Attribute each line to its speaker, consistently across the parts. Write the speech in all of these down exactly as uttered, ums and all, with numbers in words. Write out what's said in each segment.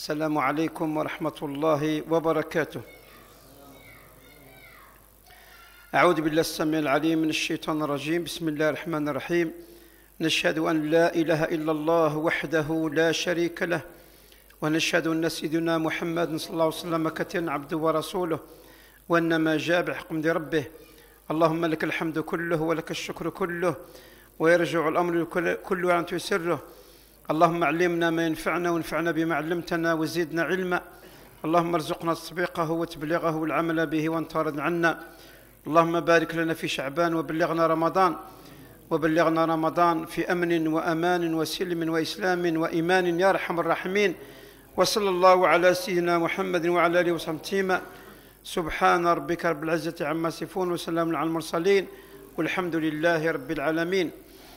Speaker 1: السلام عليكم ورحمة الله وبركاته. أعوذ بالله السميع العليم من الشيطان الرجيم. بسم الله الرحمن الرحيم. نشهد أن لا إله إلا الله وحده لا شريك له، ونشهد أن سيدنا محمد صلى الله عليه وسلم كتن عبده ورسوله، وإنما جاء بحكم ربه. اللهم لك الحمد كله ولك الشكر كله، ويرجع الأمر كله عن تسره. اللهم علمنا ما ينفعنا وانفعنا بما علمتنا وزدنا علما. اللهم ارزقنا تطبيقه وتبليغه والعمل به وانت راض عنا. اللهم بارك لنا في شعبان وبلغنا رمضان، وبلغنا رمضان في أمن وأمان وسلم وإسلام وإيمان يا أرحم الراحمين. وصلى الله على سيدنا محمد وعلى آله وصحبه. سبحان ربك رب العزة عما يصفون وسلام على المرسلين والحمد لله رب العالمين.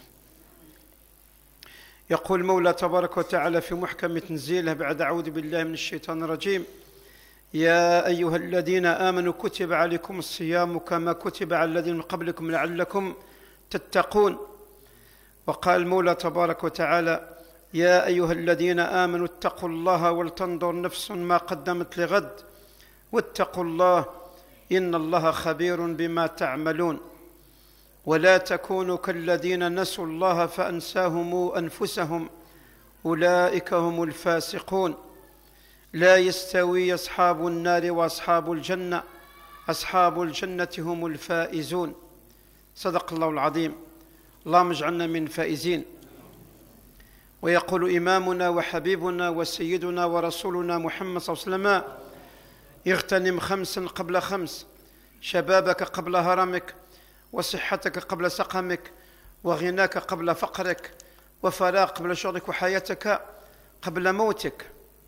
Speaker 1: يقول المولى تبارك وتعالى في محكم تنزيله بعد أعوذ بالله من الشيطان الرجيم: يا أيها الذين آمنوا كتب عليكم الصيام كما كتب على الذين من قبلكم لعلكم تتقون. وقال المولى تبارك وتعالى: يا أيها الذين آمنوا اتقوا الله ولتنظر نفس ما قدمت لغد واتقوا الله إن الله خبير بما تعملون. ولا تكونوا كالذين نسوا الله فأنساهم أنفسهم أولئك هم الفاسقون. لا يستوي أصحاب النار وأصحاب الجنة أصحاب الجنة هم الفائزون. صدق الله العظيم. اللهم اجعلنا من الفائزين. ويقول إمامنا وحبيبنا وسيدنا ورسولنا محمد صلى الله عليه وسلم: اغتنم خمسا قبل خمس، شبابك قبل هرمك، وصحتك قبل سقمك، وغناك قبل فقرك، وفراغ قبل شغلك، وحياتك قبل موتك.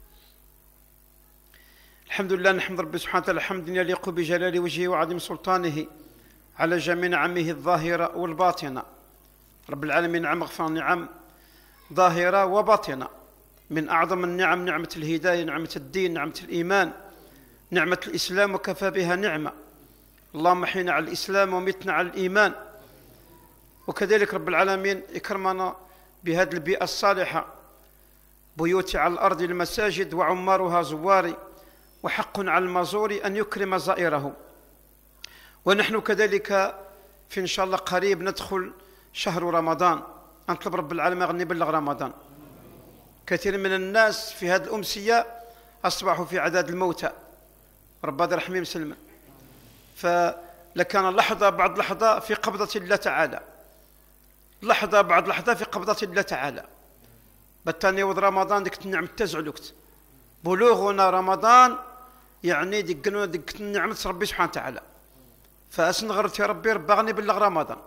Speaker 1: الحمد لله، نحمد ربي سبحانه وتعالى حمدا يليق بجلال وجهه وعظيم سلطانه على جميع نعمه الظاهرة والباطنة. رب العالمين نعم غفر نعم ظاهرة وباطنة. من أعظم النعم نعمة الهداية، نعمة الدين، نعمة الإيمان، نعمة الإسلام، وكفى بها نعمة. اللهم احينا على الإسلام ومتنا على الإيمان. وكذلك رب العالمين يكرمنا بهذه البيئة الصالحة. بيوتي على الأرض المساجد وعمارها زواري، وحق على المزور أن يكرم زائره. ونحن كذلك في إن شاء الله قريب ندخل شهر رمضان. نطلب رب العالمين أن يبلغ رمضان. كثير من الناس في هذه الأمسية أصبحوا في عداد الموتى، رب هذا رحمهم سلما. فلكان لحظة بعد لحظة في قبضة الله تعالى، لحظة بعد لحظة في قبضة الله تعالى. بتاني ود رمضان ديك النعمة تزعلكت بلوغنا رمضان، يعني ديك ديك النعمة ربي سبحانه وتعالى. فأسن غرت يا ربي رب غني بلغ رمضان.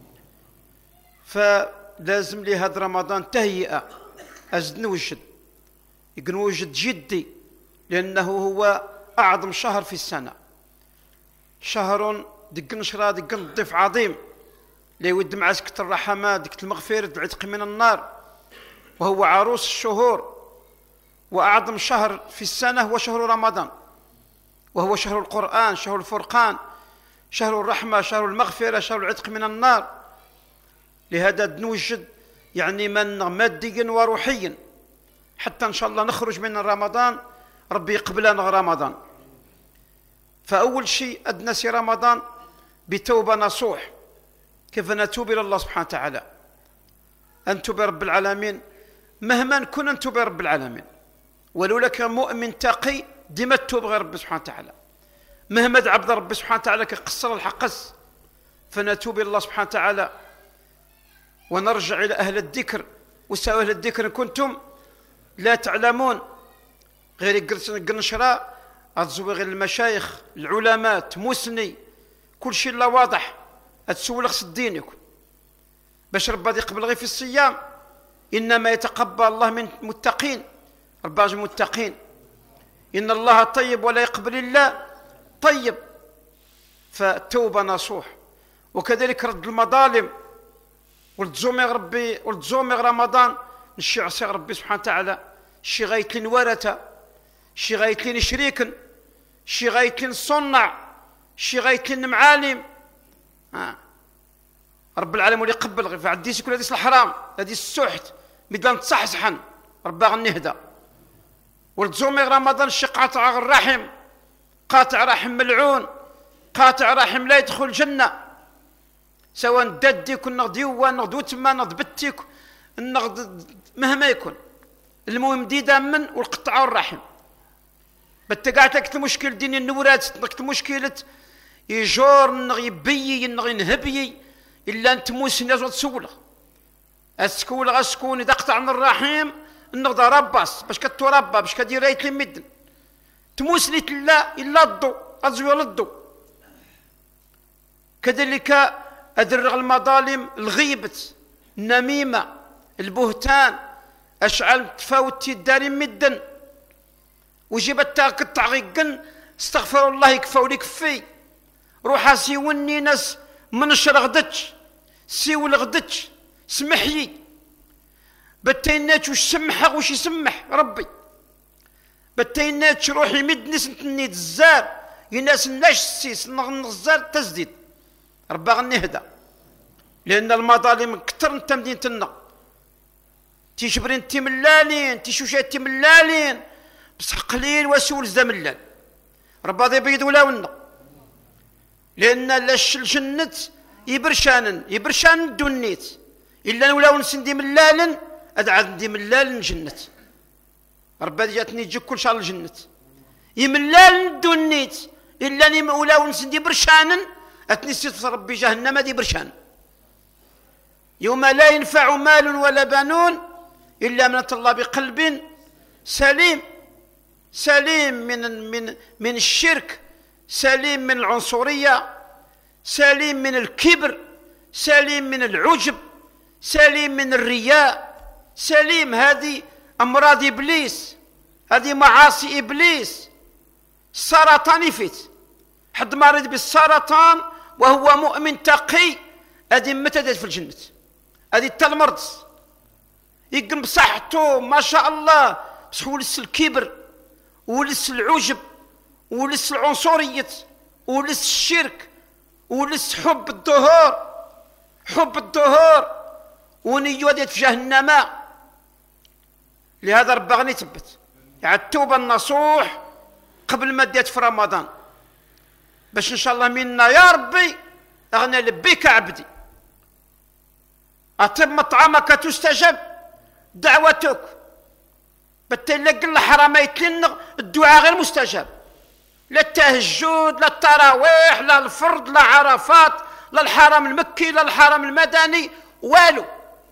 Speaker 1: فلازم لي هذا رمضان تهيئة، أزد نوجد يقول نوجد جدي، لأنه هو أعظم شهر في السنة. شهر دق نشرة دق نضيف عظيم لا يود مع سكت الرحمات ديك المغفرة العتق من النار، وهو عروس الشهور. وأعظم شهر في السنة هو شهر رمضان، وهو شهر القرآن، شهر الفرقان، شهر الرحمة، شهر المغفرة، شهر العتق من النار. لهذا نوجد يعني من ماديا وروحيا حتى إن شاء الله نخرج من رمضان ربي يقبلنا رمضان. فأول شيء أدنى سي رمضان بتوبة نصوح. كيف نتوب إلى الله سبحانه وتعالى؟ أنتم برب العالمين مهما كن أنتم برب العالمين، ولو لك مؤمن تقي ديما تتوب غير رب سبحانه وتعالى. مهما عبد رب سبحانه وتعالى كقصر الحقس. فنتوب إلى الله سبحانه وتعالى ونرجع إلى أهل الذكر. وسأل أهل الذكر إن كنتم لا تعلمون. غير قنشرة أتزوغ المشايخ العلماء تموسني كل شيء لا واضح. أتسول خص دينك باش ربي يقبل غير في الصيام. إنما يتقبل الله من متقين، رباج متقين. إن الله طيب ولا يقبل إلا طيب. فالتوبة نصوح. وكذلك رد المظالم والتزومغ ربي والتزومغ رمضان. نشي عصي ربي سبحانه وتعالى شي غايتلين ورثة، شي غايتلين شريكا، شي غايتلين صنع، شي غايتلين معالم. آه. رب العالمين اللي يقبل غير فعديس كل هذه الحرام، هذه السحت بدل نتصحصحن ربي غنهدى. ولتزومي رمضان شي قاطع الرحم، قاطع رحم ملعون، قاطع رحم لا يدخل الجنة، سواء داديك نغد يوا نغد وتما نغد بتيك نغد مهما يكون، المهم ديدا من والقطع الرحم. بتقعتك المشكل ديني النورات نقت مشكلة يجور نغ يبيي نغ ينهبي إلا أنت موسى ناس وتسولغ أسكول غسكون إذا قطع من الرحيم نغد رباس باش كتربى باش كدير رايت لمدن تموس لي تلا إلا الضو أزوي للضو. كذلك أدرغ المظالم الغيبة النميمة البهتان أشعل تفاوتي الداري مدن وجبت قطع غيقن استغفر الله يكفى وليكفي روحا سيوني ناس من شرغدتش سيول غدتش سمحي بتيناتش وش سمحه وش يسمح ربي بتيناتش روحي مد نسنتني الزار يناس ناش السيس نغزار تزديد ربا غنهدى لأن المظالم كتر نتا مدينتنا تيشبرين تيملالين تيشوشات تيملالين بصح قليل وسول زدا ملال ربا ذي بيض ولاونا لأن لاش الجنة يبرشان يبرشان دونيت إلا ولاو نسندي ملالن أدعى ندي ملالن جنة ربا جاتني تجيك كل شهر الجنة يملالن دونيت إلا ني ولاو نسندي برشان أتني ستف ربي جهنم دي برشان يوم لا ينفع مال ولا بنون إلا من أتى الله بقلب سليم سليم من من من الشرك سليم من العنصرية سليم من الكبر سليم من العجب سليم من الرياء سليم. هذه أمراض إبليس هذه معاصي إبليس. السرطان يفيت حد مريض بالسرطان وهو مؤمن تقي هذه متى في الجنة هذه تالمرض يقم بصحته ما شاء الله بس ولس الكبر ولس العجب ولس العنصرية ولس الشرك ولس حب الظهور حب الظهور ونيو ديت في جهنم. لهذا ربا غني يثبت يعني التوبة النصوح قبل ما ديت في رمضان باش ان شاء الله منا يا ربي اغنى لبيك عبدي اطب مطعمك تستجب دعوتك بتلقى الحرام يتلنغ الدعاء غير مستجاب لا التهجد لا التراويح لا الفرض لا عرفات لا الحرم المكي لا الحرم المدني والو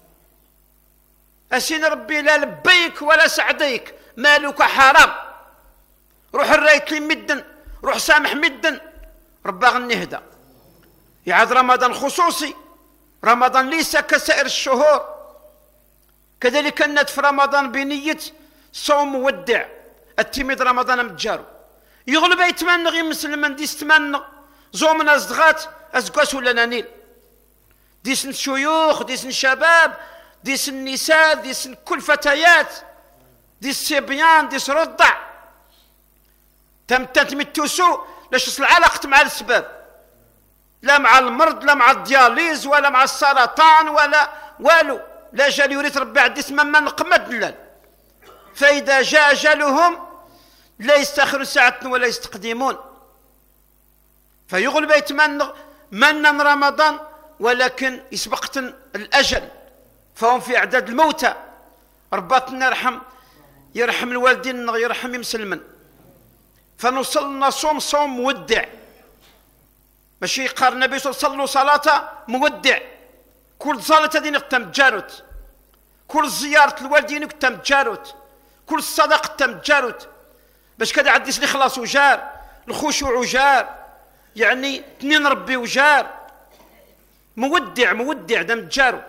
Speaker 1: أسين ربي لا لبيك ولا سعديك مالك حرام روح الريت لي مدن روح سامح مدن ربا غنهدى يعاد رمضان خصوصي رمضان ليس كسائر الشهور كذلك النت في رمضان بنية صوم مودع التميد رمضان متجارو يغلب يتمنى غير مسلمان ديس تمنى زومنا ازدغات ازقاس ولا نانيل ديس الشيوخ ديس الشباب ديس النساء ديس كل فتيات ديس الصبيان ديس رضع تم تتمتوسو لاش العلاقة مع السباب لا مع المرض لا مع الدياليز ولا مع السرطان ولا والو لا جال يريد ربي عدي اسم من نقمد اللال فإذا جاء أجلهم لا يستأخرون ساعة ولا يستقدمون فيغلب يتمنى من رمضان ولكن يسبقت الأجل فهم في أعداد الموتى رباطنا يرحم يرحم الوالدين يرحم مسلما فنصلنا صوم صوم مودع ماشي قال النبي صلى الله عليه وسلم صلوا صلاة مودع كل صلاة هذه نقتم جاروت كل زيارة الوالدين نقتم جاروت كل الصدقة تم جاروت باش كذا عديس الإخلاص وجار الخشوع وجار يعني اثنين ربي وجار مودع مودع دم جارو.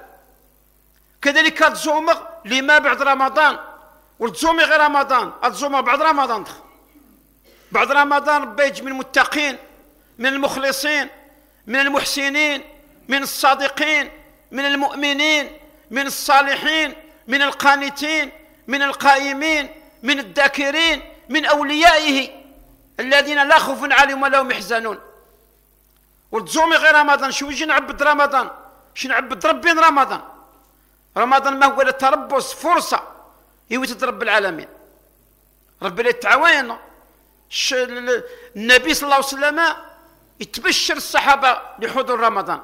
Speaker 1: كذلك تزوم لما بعد رمضان وتزومي غير رمضان تزوم بعد رمضان بعد رمضان ربي يجي من المتقين من المخلصين من المحسنين من الصادقين من المؤمنين من الصالحين من القانتين من القائمين من الذاكرين من أوليائه الذين لا خوف عليهم ولا هم يحزنون. وتزومي غير رمضان شو يجي نعبد رمضان شو نعبد ربي رمضان رمضان ما هو التربص فرصة يوتد رب العالمين ربي لا يتعاون. النبي صلى الله عليه وسلم يتبشر الصحابة لحضور رمضان،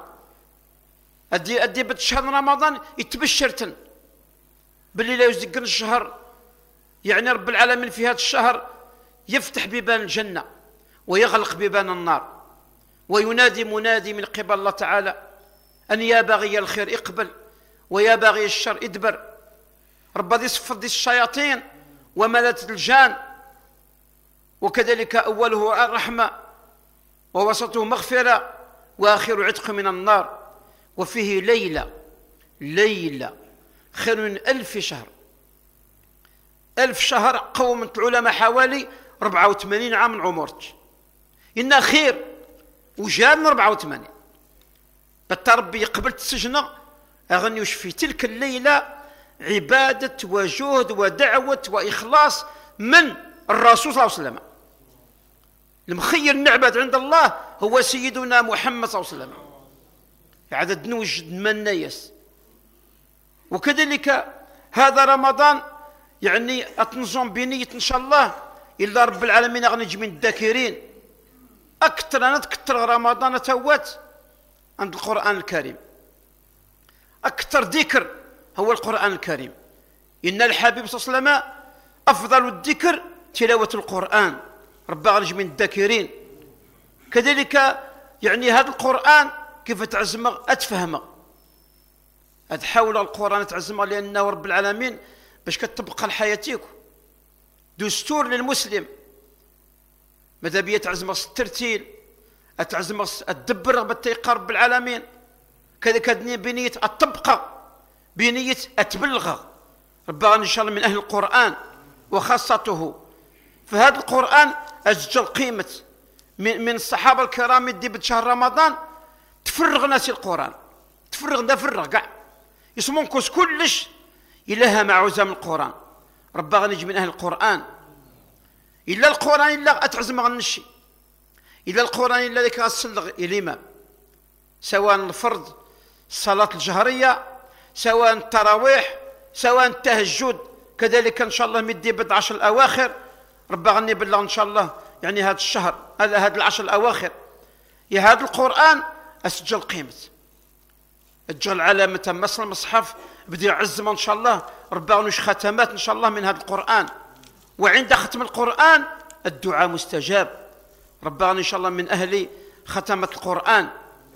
Speaker 1: أدي أدي بد شهر رمضان يتبشرتن باللي لا يزقن الشهر، يعني رب العالمين في هذا الشهر يفتح بيبان الجنة ويغلق بيبان النار، وينادي منادي من قبل الله تعالى أن يا باغي الخير اقبل ويا باغي الشر ادبر. رب يصفد دي الشياطين وملات الجان، وكذلك أوله الرحمة ووسطه مغفرة وآخر عتق من النار، وفيه ليلة ليلة خير من ألف شهر. ألف شهر قوم العلماء حوالي أربعة وثمانين عام من عمرك، إنها خير وجاب من أربعة وثمانين. بتا ربي يقبل السجنة أغنيوش في تلك الليلة عبادة وجهد ودعوة وإخلاص من الرسول صلى الله عليه وسلم. المخير نعبد عند الله هو سيدنا محمد صلى الله عليه وسلم، عدد نوجد من نيس. وكذلك هذا رمضان يعني أتنظم بنية إن شاء الله إلا رب العالمين أغنج من الذاكرين. أكثر أنا تكثر رمضان توات عند القرآن الكريم، أكثر ذكر هو القرآن الكريم. إن الحبيب صلى الله عليه وسلم أفضل الذكر تلاوة القرآن، رب أغنج من الذاكرين. كذلك يعني هذا القرآن كيف تعزمه أتفهمه، أتحاول القرآن تعزمه، لأنه رب العالمين باش كتبقى لحياتك دستور للمسلم. ماذا بيا تعزمه الترتيل، أتعزمه الدبر رغبة رب العالمين، كذلك بنية الطبقة، بنية أتبلغ ربنا إن شاء الله من أهل القرآن وخاصته. فهذا القرآن أسجل قيمة من الصحابة الكرام يدي بشهر رمضان تفرغ ناس القرآن، تفرغ نفرغ كاع يسمون كوس كلش إلها معوزة من القرآن. ربنا غنجي من أهل القرآن، إلا القرآن إلا أتعزم غنشي، إلا القرآن إلا ذيك غسلغ الإمام، سواء الفرض الصلاة الجهرية، سواء التراويح، سواء التهجد، كذلك إن شاء الله مدي بضع عشر الأواخر. ربنا غني بالله إن شاء الله يعني هذا الشهر هذا هذا العشر الأواخر يا هذا القرآن أسجل قيمة، أجل علامة مصر المصحف بدي يعزم إن شاء الله. ربنا غنوش ختمات إن شاء الله من هذا القرآن، وعند ختم القرآن الدعاء مستجاب. ربنا إن شاء الله من أهل ختمة القرآن.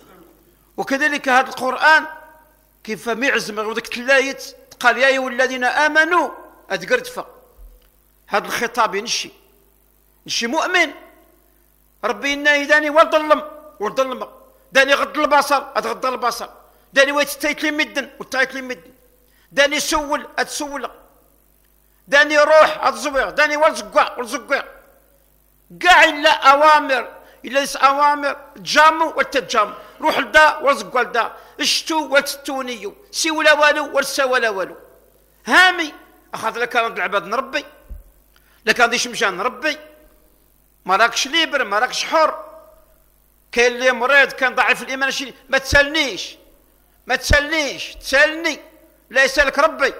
Speaker 1: وكذلك هذا القرآن كيف معزم وذيك اللايت قال يا أيها الذين آمنوا أتقردفا، هذا الخطاب نشي نشي مؤمن. ربي إنا داني والظلم والظلم داني غض البصر أتغض البصر، داني ويتستيت لي مدن وتايت لي مدن، داني سول أتسول، داني روح أتزوير، داني والزقع والزقع كاع إلا أوامر، إلا ليس أوامر تجامو والتجامو، روح لدا والزقع لدا، اشتو والتستونيو، سي ولا والو والسا ولا والو. هامي أخذ لك رد العباد نربي، لك هذا شمشان نربي، ما راكش ليبر، ما راكش حر. كاين اللي مريض كان ضعيف الإيمان شي ما تسالنيش ما تسالنيش تسالني، لا يسالك ربي.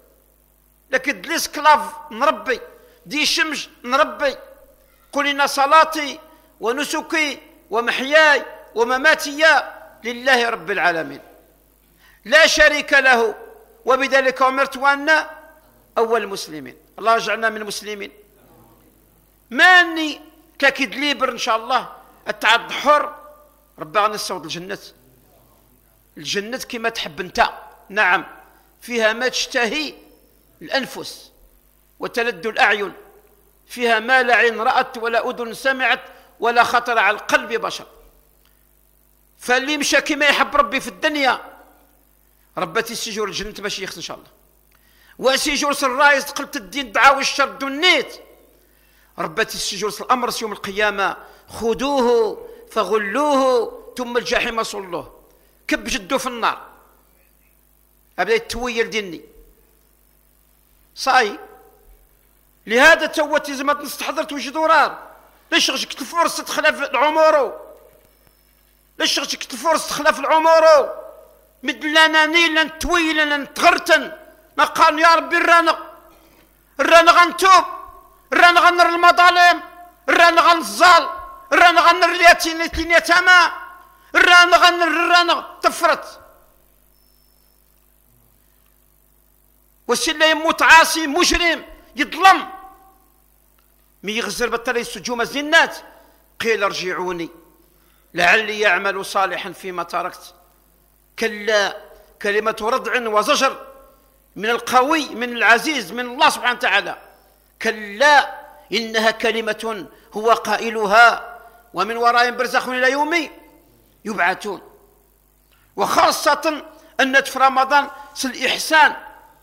Speaker 1: لكن دلي سكلاف نربي، دي شمش نربي. قل إن صلاتي ونسكي ومحياي ومماتي لله رب العالمين لا شريك له وبذلك أمرت وأنا أول المسلمين. الله يجعلنا من المسلمين. ماني كاكيد ليبر إن شاء الله التعد حر. ربنا نصوت الجنة، الجنة كما تحب انت، نعم فيها ما تشتهي الأنفس وتلد الأعين، فيها ما لا عين رأت ولا أذن سمعت ولا خطر على القلب بشر. فاللي مشى كما يحب ربي في الدنيا ربتي السجور الجنة باش يخص إن شاء الله، وسجور الرايز قلت الدين دعاوي الشر دنيت. ربتي السجور الأمر يوم القيامة خذوه فغلوه ثم الجحيم صلوه، كب جدو في النار. أبدا التويل ديني صاي. لهذا توتي زعما نستحضر توجد دورار، ليش غشك الفرصة تخلف العمر، ليش غشك الفرصة تخلف العمر مدلنا نيلا نتويلا نتغرتن. ما قال يا ربي الرانا الرانا غنتوب، رانا غنر المظالم، رانا غنزال، رانا غنر اليتيم يتامى، رانا غنر رانا تفرت. وسيلا يموت عاصي مجرم يظلم مي يغزر بطل السجوم زنات قيل ارجعوني لعلي يعمل صالحا فيما تركت. كلا كلمة ردع وزجر من القوي من العزيز من الله سبحانه وتعالى. كلا إنها كلمة هو قائلها ومن ورائهم برزخ إلى يوم يبعثون. وخاصة أن في رمضان الإحسان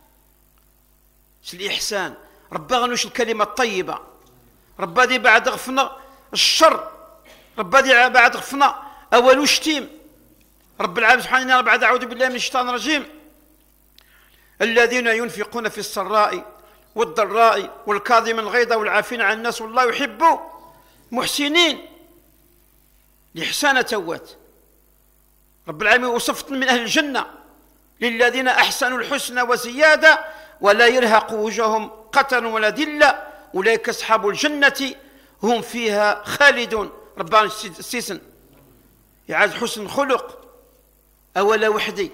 Speaker 1: الإحسان ربا غنوش الكلمة الطيبة، ربا دي بعد غفنا الشر، ربا دي بعد غفنا أول شتيم. رب العالمين سبحانه بعد أعوذ بالله من الشيطان الرجيم الذين ينفقون في السراء والضراء والكاظم الغيظ والعافين عن الناس والله يحب محسنين. الإحسان توات رب العالمين وصفت من أهل الجنة للذين أحسنوا الحسنى وزيادة ولا يرهق وجوههم قتر ولا ذلة أولئك أصحاب الجنة هم فيها خالدون. ربنا السيسن يعاد حسن خلق أولا وحدي.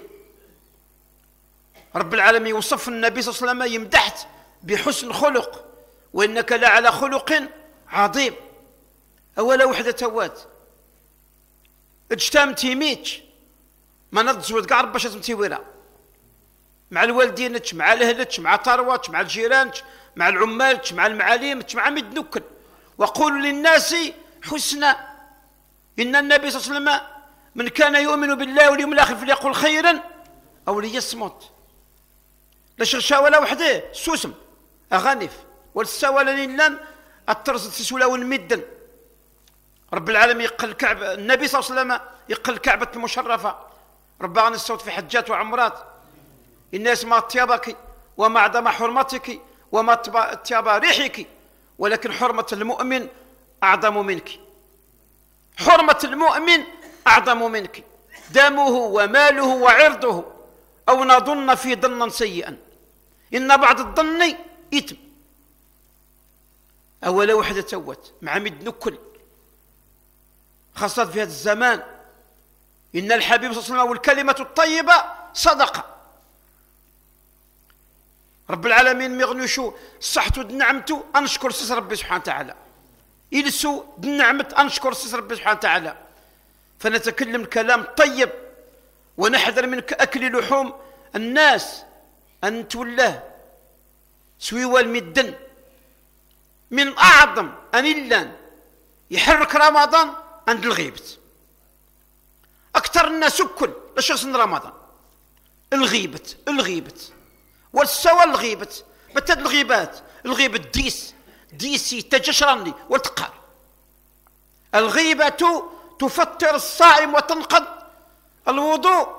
Speaker 1: رب العالمين وصف النبي صلى الله عليه وسلم يمدحت بحسن خلق وإنك لعلى خلق عظيم. أولا وحدة توات اجتام تيميتش ما نتزود كاع باش تمتيويرا مع الوالدينك مع الاهلك مع ثرواتك مع الجيرانك مع العمالك مع المعاليمك مع ميد نكل. وقولوا للناس حسنا إن النبي صلى الله عليه وسلم من كان يؤمن بالله واليوم الآخر فليقل خيرا أو ليصمت. لا شغشا ولا وحده سوسم أغانف والسوالة لله الترس تسولا والمدن. رب العالمين يقل كعب النبي صلى الله عليه وسلم يقل كعبة المشرفة. رب غني الصوت في حجات وعمرات الناس ما طيبك وما عدم حرمتك وما طيب ريحك ولكن حرمة المؤمن أعظم منك. حرمة المؤمن أعظم منك دمه وماله وعرضه أو نظن في ظنا سيئا إن بعض الظن إثم. أولا وحدة توت مع مد نكل خاصة في هذا الزمان. إن الحبيب صلى الله عليه وسلم والكلمة الطيبة صدقة. رب العالمين مغنوشو صحتو دنعمتو أنشكر سيس ربي سبحانه وتعالى إلسو دنعمت أنشكر سيس ربي سبحانه وتعالى. فنتكلم كلام طيب ونحذر من أكل لحوم الناس أن تولاه سويوا المدن. من أعظم أن إلا يحرك رمضان عند الغيبة. أكثر الناس كل لشخص رمضان الغيبة الغيبة والسوى الغيبة بتد الغيبات الغيبة ديس ديسي تجشرني وتقال. الغيبة تفطر الصائم وتنقض الوضوء.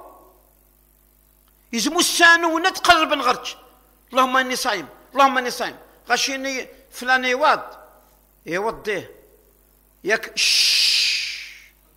Speaker 1: يزمو السانو ونتقلب نغرج اللهم اني صايم اللهم اني صايم غشيني فلان يواد يوضيه ياك شش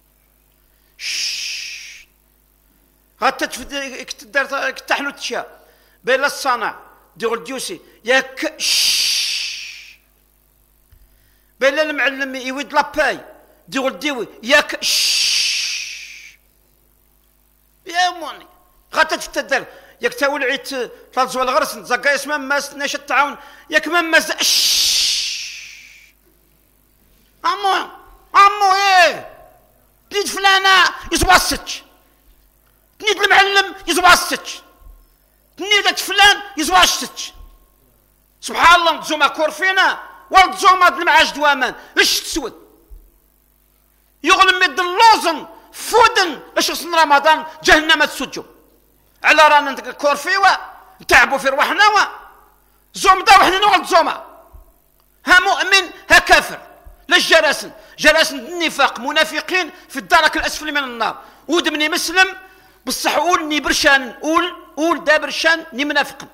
Speaker 1: شش غاتتف دار تحلو تشا بين الصانع ديغ الديوسي ياك شش بين المعلم يويد لاباي ديغ الديوي ياك شش يا موني غاتتف تدار ياك تاول عيت تلزوا الغرس زكا اسمه ماس ناش التعاون ياك ماس شش امو امو ايه تنيد فلانه يزواستش تنيد المعلم يزواستش تنيدت فلان يزواستش. سبحان الله نتزوما كورفينا ونتزوما المعاش دوامان اش تسود يغلم مد اللوزن فودن اش خصن رمضان جهنم تسجو على رانا كورفيوا نتعبوا في رواحنا زوم دا وحنا نغلط زوما ها مؤمن ها كافر. لاش جلسن جلسن النفاق منافقين في الدرك الاسفل من النار. ودمني مسلم بصح قول ني برشان قول قول دا برشان ني منافق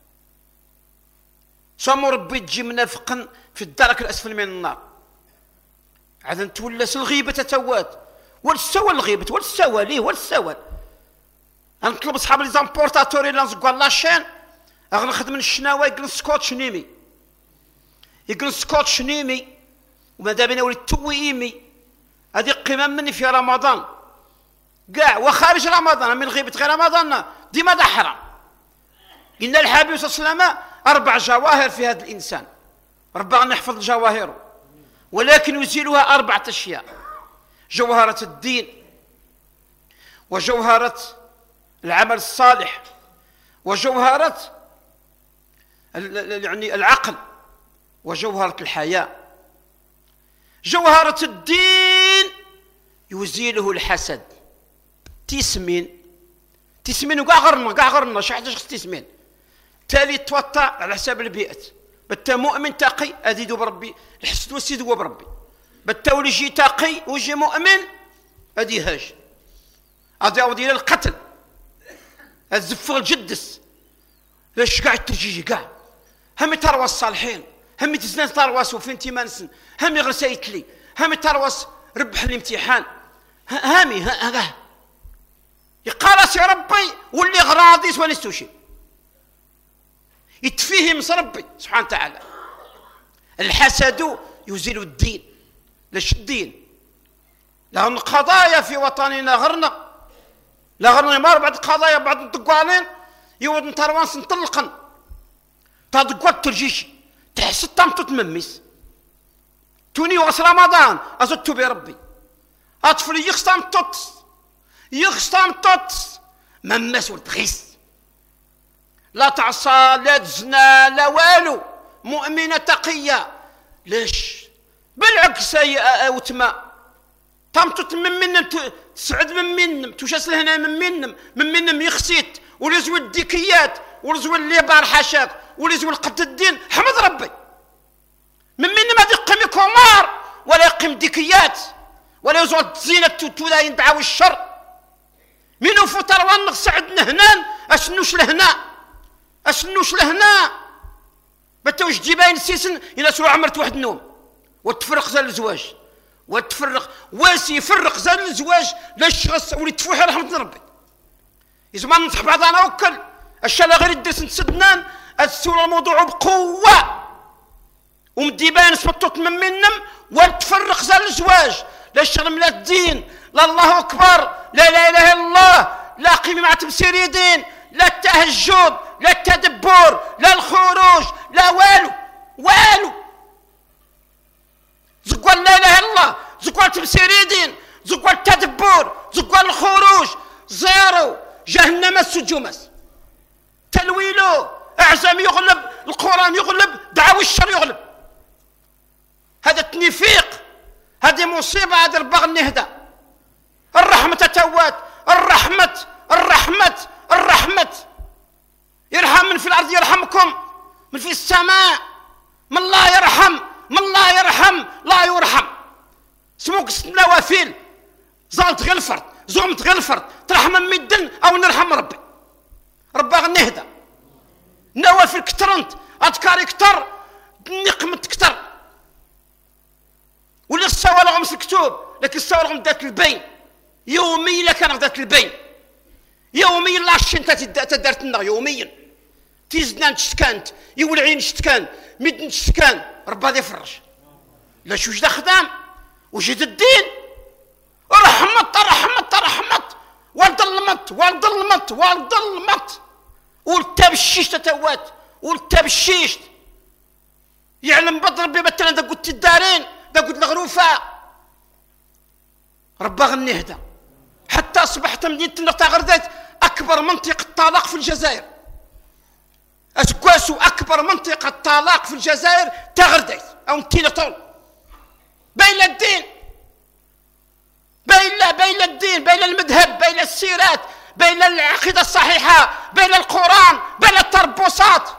Speaker 1: صامو ربي تجي منافقا في الدرك الاسفل من النار. عاد نتولس الغيبه تتوات والسوى الغيبه والسوى ليه والسوى. غنطلب صحاب لي زامبورتاتور اللي نزقوا لاشين اغنخدم من الشناوي يقول سكوتش نيمي يقول سكوتش نيمي وماذا بينا ولي توي ايمي. هذه قيمه مني في رمضان كاع وخارج رمضان، من غيبه غير رمضان ديما هذا حرام. ان الحبيب صلى الله عليه وسلم اربع جواهر في هذا الانسان، ربنا نحفظ جواهره، ولكن يزيلها اربعه اشياء: جوهره الدين، وجوهره العمل الصالح، وجوهره يعني العقل، وجوهره الحياء. جوهره الدين يزيله الحسد. تسمين تسمين وكاع غرنا كاع غرنا شي حاجه خص تسمين. تالي توطى على حساب البيئه. بتا مؤمن تقي ازيدو بربي، الحسد والسيد هو بربي. بتا ولي يجي تقي ويجي مؤمن هادي هاج هادي عاود الى القتل، الزفغ الجدس لاش كاع الترجيجي كاع همي تروى الصالحين، همي تزنان ترواس وفين تيمانسن، همي غير سايتلي، همي ترواس ربح الامتحان، هامي ها يقالس يا ربي واللي غراضي سوى نستوشي يتفهم ربي سبحانه وتعالى. الحسد يزيل الدين. ليش الدين؟ لأن قضايا في وطننا غرنا لا غرنا ما بعد قضايا بعد الدقوالين يود نتروانس نطلقن تدقوا الترجيشي تحس الطمطو تمميس توني وغس رمضان أزدتو بربي أطفلي يخصام توتس يخصام توتس ممس والتغيس لا تعصى لا تزنى لا والو مؤمنة تقية. ليش؟ بالعكس سيئة أو تما طمطت من منم تسعد من منم توشاس لهنا من منم من منم يخسيت ولزو الديكيات ولزو الليبار حاشاك ولزو القد الدين حمد ربي. من منم هذه يقيم كومار ولا يقيم ديكيات ولا يزول زينة تولا يندعو الشر. منو فتر وانغ سعدنا هنا اشنوش لهنا اشنوش لهنا بتوش جيبين سيسن ينسوا عمرت واحد النوم وتفرق زال الزواج وتفرق واسي يفرق زال الزواج لاش غس ولي تفوح رحمة ربي. إذا ما نصح بعضنا وكل الشلا غير الدرس نسدنان السورة الموضوع بقوة ومدي باين سبطوط من منم وتفرق زال الزواج لا الشغل من الدين لا الله أكبر لا لا إله إلا الله لا قيمة مع تمسير يدين لا التهجد لا التدبر لا الخروج لا والو والو زقوال لا اله الا الله زقوال تمسير يدين زقوال التدبر زقوال الخروج زيرو جهنم السجومس تلويلو اعزم يغلب القران يغلب دعوى الشر يغلب. هذا التنفيق هذه مصيبه هذا البغي النهدى. الرحمه توات الرحمه الرحمه الرحمه يرحم من في الارض يرحمكم من في السماء. من لا يرحم من لا يرحم لا يرحم. سموك نوافل زالت غلفرت زومت غلفرت ترحم من الدن او نرحم ربي ربي غنهدى. نوافل كترنت اذكار كتر نقمت كتر واللي السوا لغم الكتوب لكن السوا لغم ذات البين يوميا لكان ذات البين يوميا لاش انت تدارت لنا يوميا تيزنان تشتكانت يولعين تشتكان مدن تشتكان ربي هذا يفرج. لا شو جدا خدام وجد الدين رحمت رحمت رحمت والظلمت والظلمت والظلمت والتبشيش تتوات والتبشيش يعلم بض ربي مثلا دا قلت الدارين دا قلت الغروفه ربي غني هدا حتى اصبحت مدينه النقطه غردات اكبر منطقه طلاق في الجزائر. اسكواسو اكبر منطقه طلاق في الجزائر تغردات او تيلطول بين الدين بين بين الدين بين المذهب بين السيرات بين العقيده الصحيحه بين القران بين التربصات.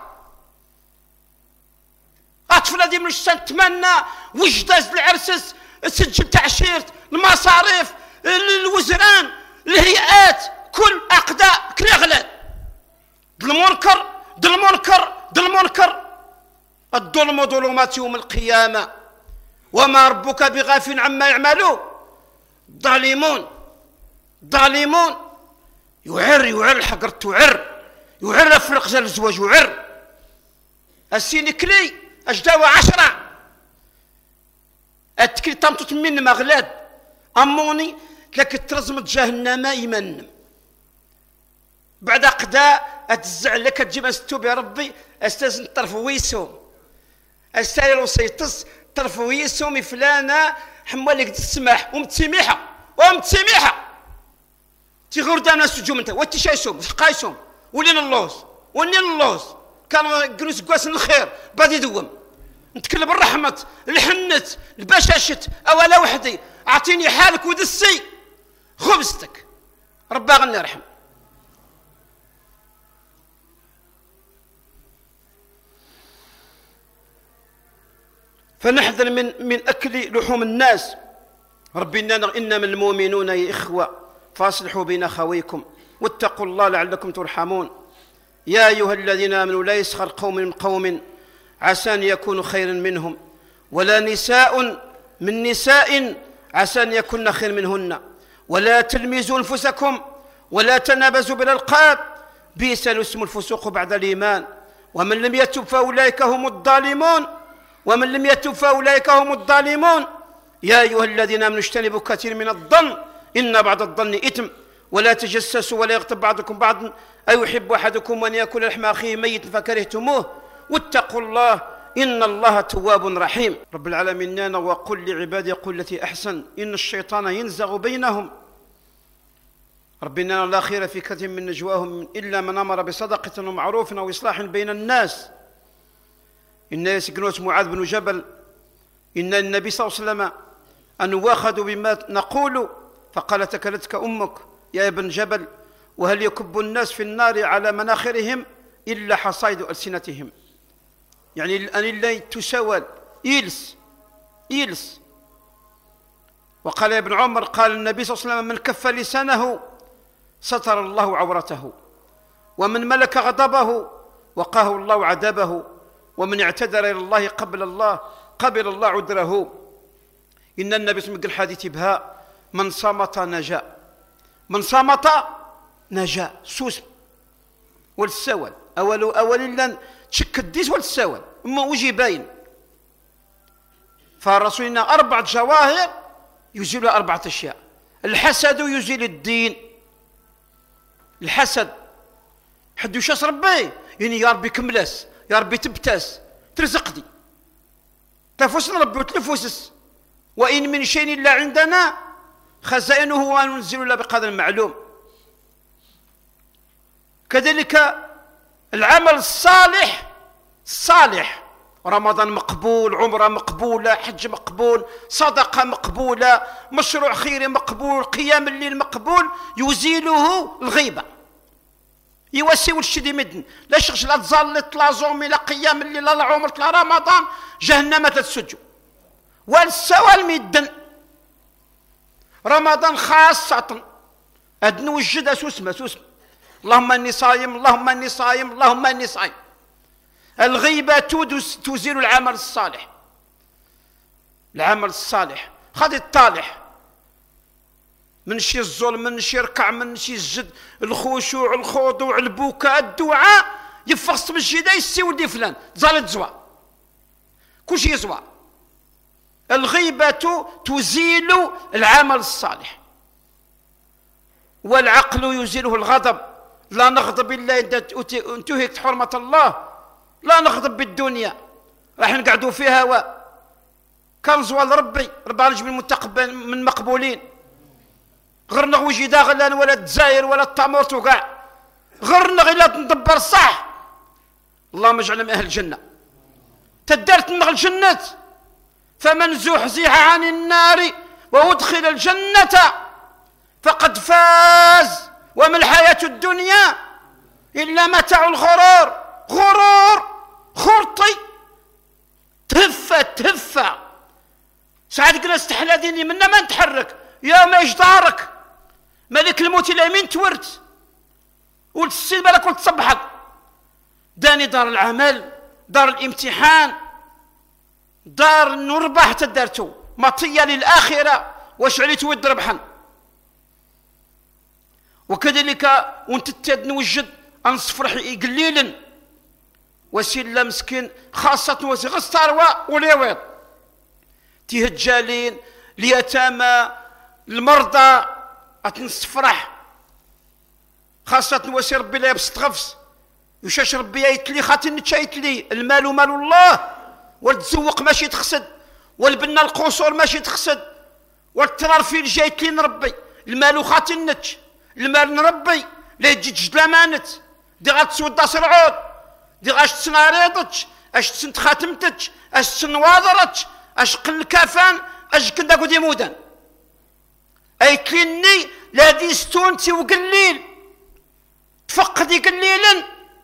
Speaker 1: اطفال هذه من تتمنى وجداز العرسس سجل تعشيرت المصاريف الوزران الهيئات كل اقداء كل اغلال دل المنكر دل المنكر دل المنكر. الظلم ظلمات يوم القيامه وما ربك بغافل عما يعملون. ظالمون ظالمون يعر يعر الحقر تعر يعر فرق زال الزواج يعر السين كلي أجداوى عشرة أتكلي تمطط من مغلاد أموني لك ترزمت جهنم يمنم بعد قدا أتزع لك تجيب أستوب يا ربي أستاذن طرف ويسوم أستاذ الوسيطس طرف ويسوم فلانة حمالك تسمح ومتسميحة ومتسميحة تيغور دانا سجوم انت واتي شايسوم قايسوم ولين اللوز ولين اللوز كان جلوس قواس الخير بادي دوم نتكلم الرحمة الحنت البشاشت أولا وحدي أعطيني حالك ودسي خبزتك ربا غني يرحم. فنحذر من من أكل لحوم الناس. ربي إنما المؤمنون يا إخوة فاصلحوا بين أخويكم واتقوا الله لعلكم ترحمون. يا أيها الذين آمنوا لا يسخر قوم من قوم عسى أن يكونوا خيرا منهم ولا نساء من نساء عسى أن يكن خير منهن ولا تلمزوا أنفسكم ولا تنابزوا بالألقاب بئس الاسم الفسوق بعد الإيمان ومن لم يتب فأولئك هم الظالمون ومن لم يتب فأولئك هم الظالمون. يا أيها الذين آمنوا اجتنبوا كثير من الظن إن بعض الظن إثم ولا تجسسوا ولا يغتب بعضكم بعضا أيحب أحدكم أن يأكل لحم أخيه ميتا فكرهتموه واتقوا الله إن الله تواب رحيم. رب العالمين وقل لعبادي قل التي أحسن إن الشيطان ينزغ بينهم. ربنا لا خير في كثير من نجواهم إلا من أمر بصدقة ومعروف أو إصلاح بين الناس. إن يسكنوت معاذ بن جبل إن النبي صلى الله عليه وسلم أن واخذوا بما نقول فقال تكلتك أمك يا ابن جبل وهل يكب الناس في النار على مناخرهم إلا حصائد ألسنتهم. يعني أن الله تساوى يلس يلس. وقال ابن عمر قال النبي صلى الله عليه وسلم من كف لسانه ستر الله عورته ومن ملك غضبه وقاه الله عذابه ومن اعتذر إلى الله قبل الله قبل الله عذره. إن النبي صلى الله عليه وسلم قال حديث بها من صمت نجا من صمت نجا سوس والسوال أول أول لن تشك الديس والسوال أما وجي باين. فرسولنا أربعة جواهر يزيل أربعة أشياء. الحسد يزيل الدين. الحسد حد يشاس ربي يعني يا ربي كملاس يا ربي تبتاس ترزقني تفوسنا ربي وتلفوسس وإن من شيء إلا عندنا خزائنه وننزل إلا بقدر معلوم. كذلك العمل الصالح الصالح رمضان مقبول عمره مقبولة حج مقبول صدقة مقبولة مشروع خيري مقبول قيام الليل مقبول يزيله الغيبة يوسيو الشدي مدن لا شغش لا تزلط لا زومي لا قيام الليل لا عمر لا رمضان جهنم تتسجو والسوى المدن. رمضان خاصة أدن وجد أسوسمة أسوسمة اللهم أني صايم اللهم أني صايم اللهم أني صايم. الغيبة تزيل العمل الصالح. العمل الصالح خذ الطالح من شي الظلم من شي ركع من شي الجد الخشوع الخضوع البكاء الدعاء يفص من الجدا يسي ولدي فلان زالت زوا كلشي يزوا. الغيبة تزيل العمل الصالح. والعقل يزيله الغضب لا نغضب إلا إذا انتهكت حرمة الله لا نغضب بالدنيا راح نقعدوا فيها و كان زوال ربي ربي نجم المتقبل من مقبولين غير نغوجي داغلان ولا الجزائر ولا التامورت وكاع غير نغي ندبر صح. اللهم اجعلنا من أهل الجنة. تدارت نغ الجنة فمن زحزح عن النار وأدخل الجنة فقد فاز وما الحياة الدنيا إلا متاع الغرور. غرور خرطي تهفى تهفى ساعات قلنا استحلى ديني منا ما نتحرك يا ما يجدارك ملك الموت إلى يمين تورت وتسيب بالك وتصبحك. داني دار العمل دار الامتحان دار نربح تدارتو مطية للآخرة واش عليت ود ربحا. وكذلك وانت تنوجد انصفرح قليلا وسيلة مسكين خاصة وسيلة الثروة واليويض تيهجالين اليتامى المرضى أتنصفرح خاصة وسي ربي لا يبسط غفص يشاش ربي يتلي خاطر نتشايتلي المال مال الله والتزوق ماشي تخسد والبنا القصور ماشي تخسد والترفيل جايتلي نربي المال خاطر نتش المال نربي لا يجي تجد لمانت دي غاتسود سرعود دي غاش تسناريضتش اش تسنت خاتمتش اش تسنواضرتش اش قل كافان اش كندا قد يمودان اي كليني لا دي ستونتي وقليل تفقدي قليلا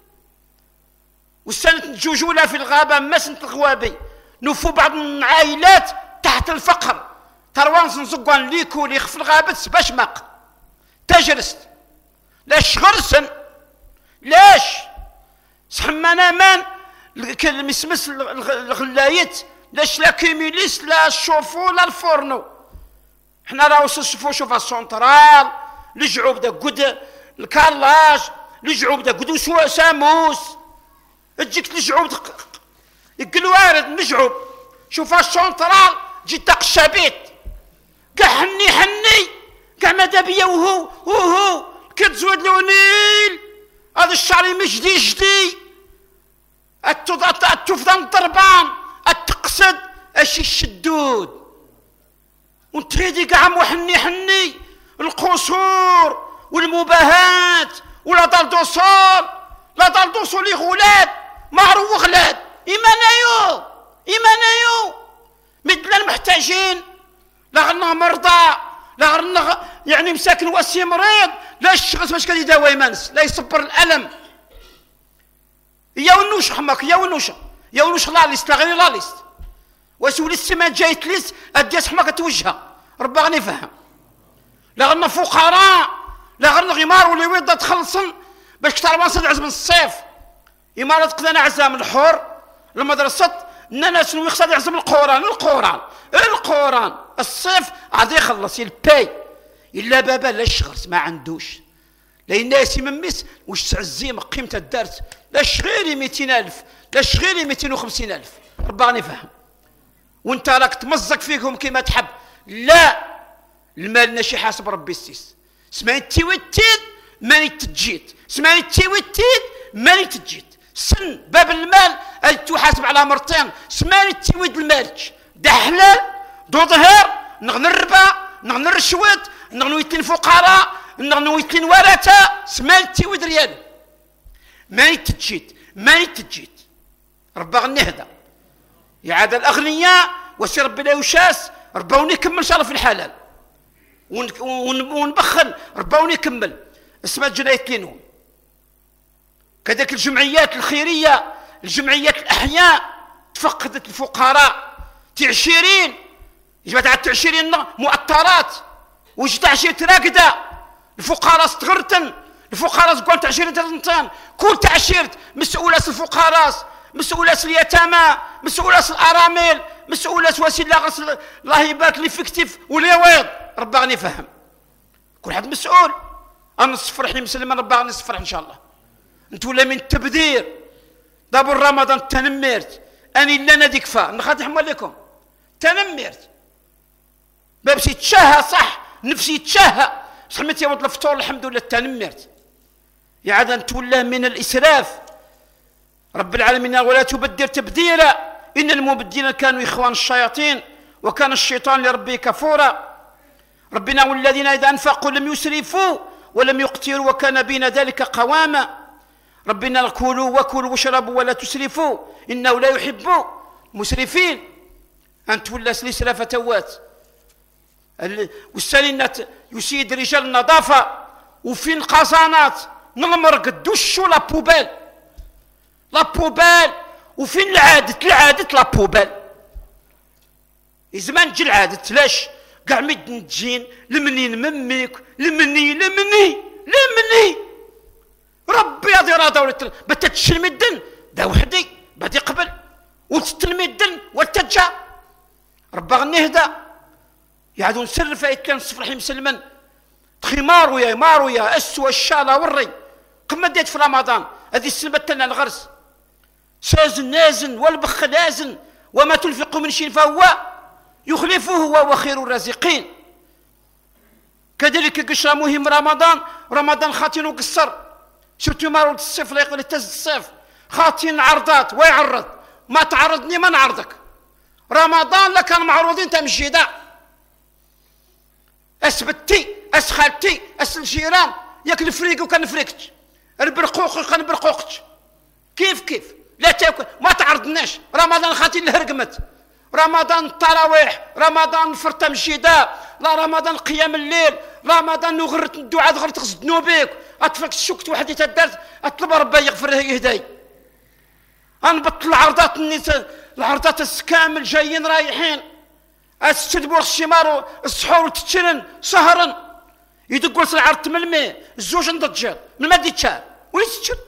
Speaker 1: والسنة جوجولة في الغابة ما سنت الغوابي نوفو بعض العائلات تحت الفقر تروانس نزقوان ليكو ليخ في الغابة باش ماق تجرست لاش غرسن لاش سحمانا مان المسمس الغلايت لاش لا كيميليس لا الشوفو لا الفورنو حنا راهو نشوفو شوف السونترال لجعوا بدا قد الكارلاج لجعوا بدا قدو سوا ساموس تجيك لجعوا يقول وارد نجعوا شوف السونترال جي تاق الشابيت كاع حني حني كاع ماذا بيا وهو وهو كتزود لونيل هذا الشعري مجدي جدي التفضل الضربان التقصد اشي الشدود وانتريدي كاع محني حني القصور والمباهات ولا دار دوصول لا دار دوصول غولاد معروف غلاد ايمانايو ايمانايو مثل المحتاجين لا غرنا مرضى لا غرنا يعني مساكن واسي مريض لا الشخص باش كان يداوي يمانس لا يصبر الالم يا ونوش حماك يا ونوش يا ونوش لا ليست لا غير لا ليست وسولي السماء جايت ليست اديت حماك توجهها ربي غني يفهم لا غرنا فقراء لا غرنا غمار ولا ويضا تخلصن باش كتر واصل عزم الصيف إمارة قدنا عزام الحور المدرسة الناس ويخسر يعزم القرآن القرآن القرآن الصيف عاد يخلص الباي إلا بابا لا شغرت ما عندوش لا الناس يممس واش تعزيم قيمة الدرس لا شغيري مئتين ألف لا شغيري مئتين وخمسين ألف ربي غني يفهم وانت راك تمزق فيكم كما تحب لا المال ناشي حاسب ربي السيس سمعني تيوتيد ماني تجيت سمعني تيوتيد ماني تجيت سن باب المال تحاسب على مرتين سمعني تيويد المالك دا حلال دو ظهر نغنى الربا نغنى الرشوات نغنى يتين فقراء نغنى يتين ورثة سمعني تيويد ريال ماني تجيت ماني تجيت ربا غني هذا يعاد الاغنياء وسي ربي لا يشاس رباوني يكمل شرف في الحلال ونبخل رباوني يكمل اسمها جنايات لينهم كذلك الجمعيات الخيريه الجمعيات الاحياء تفقدت الفقراء تعشيرين جبت على التعشيرين مؤطرات وجت تعشير راقده الفقراء استغرتن الفقراء زقون تعشير تنتان كل تعشيرت مسؤولات الفقراء مسؤولات اليتامى مسؤولات الارامل مسؤولات وسيله غسل الله يبارك لي فيكتيف واليويض ربي غني يفهم كل حد مسؤول انا نصفر حين مسلم ربي غني نصفر ان شاء الله انت ولا من التبذير دابا رمضان تنمرت اني لا ناديك فا نخاطر حمل لكم تنمرت بابسي تشهى صح نفسي تشهى سميت يا ولد الفطور الحمد لله تنمرت يا عاد انت ولا من الاسراف رب العالمين ولا تبدل تبديلا ان المبدلين كانوا اخوان الشياطين وكان الشيطان لربه كفورا ربنا والذين اذا انفقوا لم يسرفوا ولم يقتروا وكان بين ذلك قواما ربنا كلوا وكلوا واشربوا ولا تسرفوا انه لا يحب المسرفين انت ولا الاسراف توات والسنينات يسيد رجال النظافه وفي القزانات نغمر قدوشو لا بوبال لا بوبال وفين العادة العادة لا بوبال زمان تجي العادة لاش كاع مد نتجين لمني نمميك لمني لمني لمني ربي هذه راه دولة بتا تشلمي الدن دا وحدي بادي قبل وتستلمي الدن والتجا ربي غني هدا يعادوا نسرف كان صفر مسلما تخي مارو يا مارو يا اسوى الشاله وري قمه ديت في رمضان هذه السلمه تلنا الغرس سازن نازن والبخ لازن وما تنفق من شيء فهو يخلفه وهو خير الرازقين. كذلك قشرة مهم رمضان. رمضان خاطين وقصر شفتوا مرود الصيف لا يقبل التز الصيف خاطين عرضات ويعرض ما تعرضني ما نعرضك. رمضان لا كان معروضين تمجيدا اسبتي اسخالتي اس الجيران ياك الفريق وكان فريقت البرقوق وكان برقوقت كيف كيف لا تاكل ما تعرضناش. رمضان خاطين الهرقمت رمضان التراويح رمضان فرطة مجيدا لا رمضان قيام الليل رمضان وغرت الدعاء غرت غزد ذنوبك اطفك الشكت وحدي تدارت اطلب ربي يغفر يهدي. انبط العرضات النساء العرضات السكامل جايين رايحين استدبور الشمار السحور وتتشرن سهرا يدقوا العرض تملمي الزوج ضجال من ما ديتشار ويستشر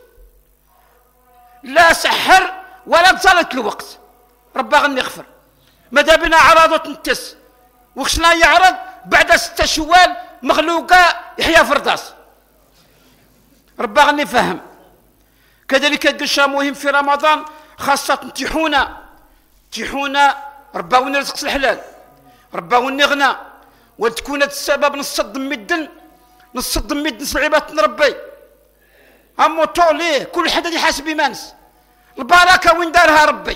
Speaker 1: لا سحر ولا تصلت الوقت ربا غني يغفر. ماذا بنا عرضت نتس وخشنا يعرض بعد ستة شوال مخلوقة يحيى فرداس ربا غني فهم. كذلك قشة مهم في رمضان خاصة تيحونا تيحونا ربا ونرزق الحلال ربا ونغنى وتكون السبب نصد مدن نصد مدن صعيبات ربي امو طوليه كل حد يحاسب مانس البركه وين دارها ربي.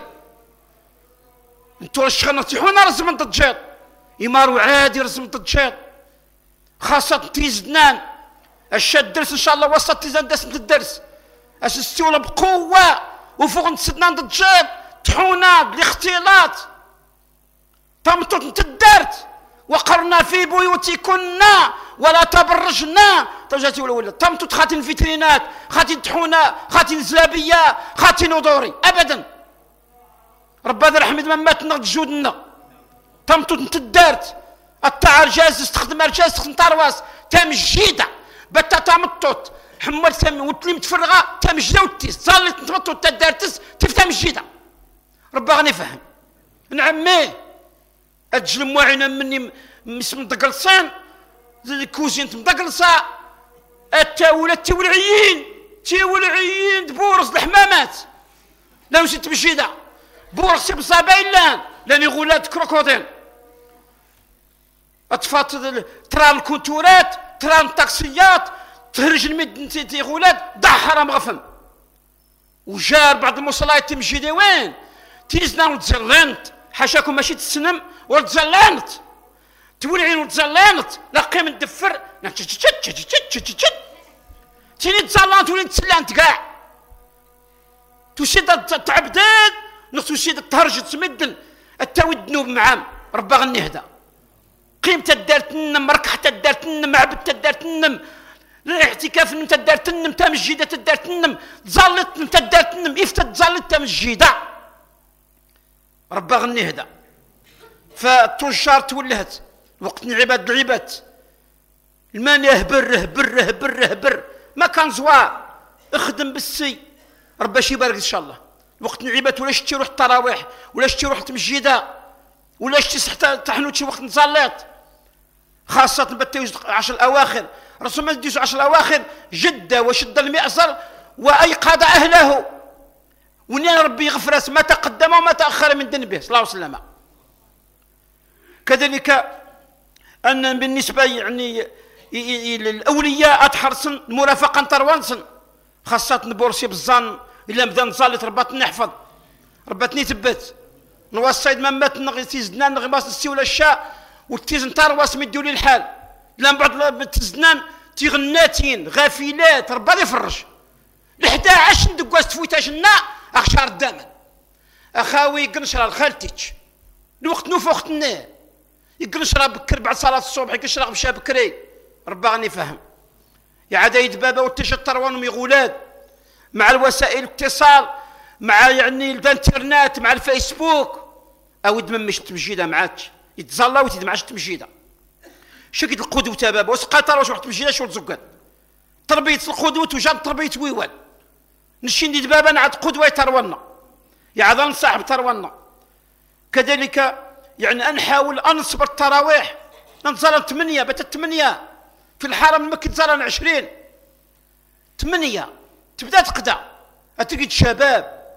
Speaker 1: انتو الشغل تيحونا رزم الضجاج يمارو عادي رزم الضجاج خاصة تيزدنان الشاد درس ان شاء الله وسط تيزان داس الدرس اسستولا بقوة وفوق نتسدنان ضجاج تحونا بالاختلاط تمطط نتدارت وقرنا في بيوتكنا ولا تبرجنا توجاتي ولا ولا تمطط خاتين الفيترينات خاتين تحونا خاتين زلابية خاتين ودوري ابدا. ربا ذا الحمد ما مات نغد جودنا تمطط نتدارت التعار جاز استخدم الجاز استخدم تارواس تمجيدة بتا تمطط حمل ثمن وتلي متفرغه تمجده وتيس صالت تمطط تدارتس تفتح مجيده ربا غني فهم. نعمي اجل موعنا مني مسم مدقلصان الكوزين مدقلصه التاولة تولعيين تولعيين بورص الحمامات لا وزيت مجيده بورص بصابين لان لاني غولات كروكوديل اطفات ترى الكونتورات ترى الطاكسيات تهرج المدن تي غولات ضع حرام غفم وجار بعض الموصلات تمجيدي وين تيزنا وتزلنت حاشاكم ماشي تسنم وتزلنت تولعين وتزلنت لا قيم ندفر تيني تزلنت ولين تسلانت كاع تشد تعبدان نخصو تشد تهرج تمدن التاوي الذنوب معام ربا غني هدا قيمة الدار تنم ركحة الدار تنم عبدة الدار تنم الاعتكاف نتا الدار تنم تمجيدة الدار تنم تزلت نتا الدار تنم إفتا تزلت تمجيدة ربا غني هدا. فالتجار تولهت وقت العباد العباد المال يهبر هبر هبر هبر ما كان زوار اخدم بالسي ربا شي يبارك ان شاء الله. وقت العباد ولا شتي روح التراويح ولا شتي روح تمجيدة ولا شتي حتى تحنوت شي وقت نصليت خاصة بالتوجد عشر الأواخر رسول الله يديس عشر الأواخر جد وشد المئزر وأيقظ أهله ونين ربي يغفر ما تقدم وما تأخر من ذنبه صلى الله عليه وسلم. كذلك أن بالنسبة يعني الأولياء أتحرصن مرافقا تروانسن خاصة بورسي بالظن إلا مبدا نصلي رباط نحفظ رباتني تبت نوصيد ممات نغيتيزدنا نغماس السي ولا الشاء وتيزن ترواس مديولي الحال لا بعد تزنان تيغناتين غافلات ربا يفرج لحدا عاش ندقواس تفويتاش لنا اخشار الدامن اخاوي قنشرا لخالتيتش الوقت نوف وقتنا يقنشرا بكر بعد صلاه الصبح يقنشرا مشى بكري ربا غني فهم يا عاد يدبابا وتشط تروانهم يغولاد مع الوسائل الاتصال مع يعني الانترنت مع الفيسبوك او يدممش تمجيده معاك يتزلا ويتدمعش تمجيده شكد القدوه تباب وسقطر واش واحد تمجيده شو تزقد تربيه القدوه وجاب تربيه ويوال نشي ندي دبابا نعاد قدوه ترونا يا عاد نصاحب ترونا. كذلك يعني نحاول انصب التراويح ننزل ثمانية بات ثمانية في الحرم المكي نزل عشرين ثمانية تبدا تقدا تلقى الشباب